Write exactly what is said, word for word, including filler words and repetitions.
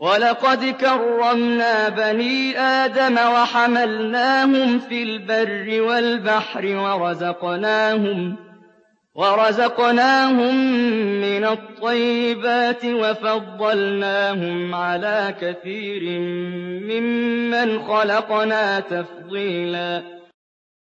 وَلَقَدْ كَرَّمْنَا بَنِي آدَمَ وَحَمَلْنَاهُمْ فِي الْبَرِّ وَالْبَحْرِ وَرَزَقْنَاهُم وَرَزَقْنَاهُم مِّنَ الطَّيِّبَاتِ وَفَضَّلْنَاهُمْ عَلَىٰ كَثِيرٍ مِّمَّنْ خَلَقْنَا تَفْضِيلًا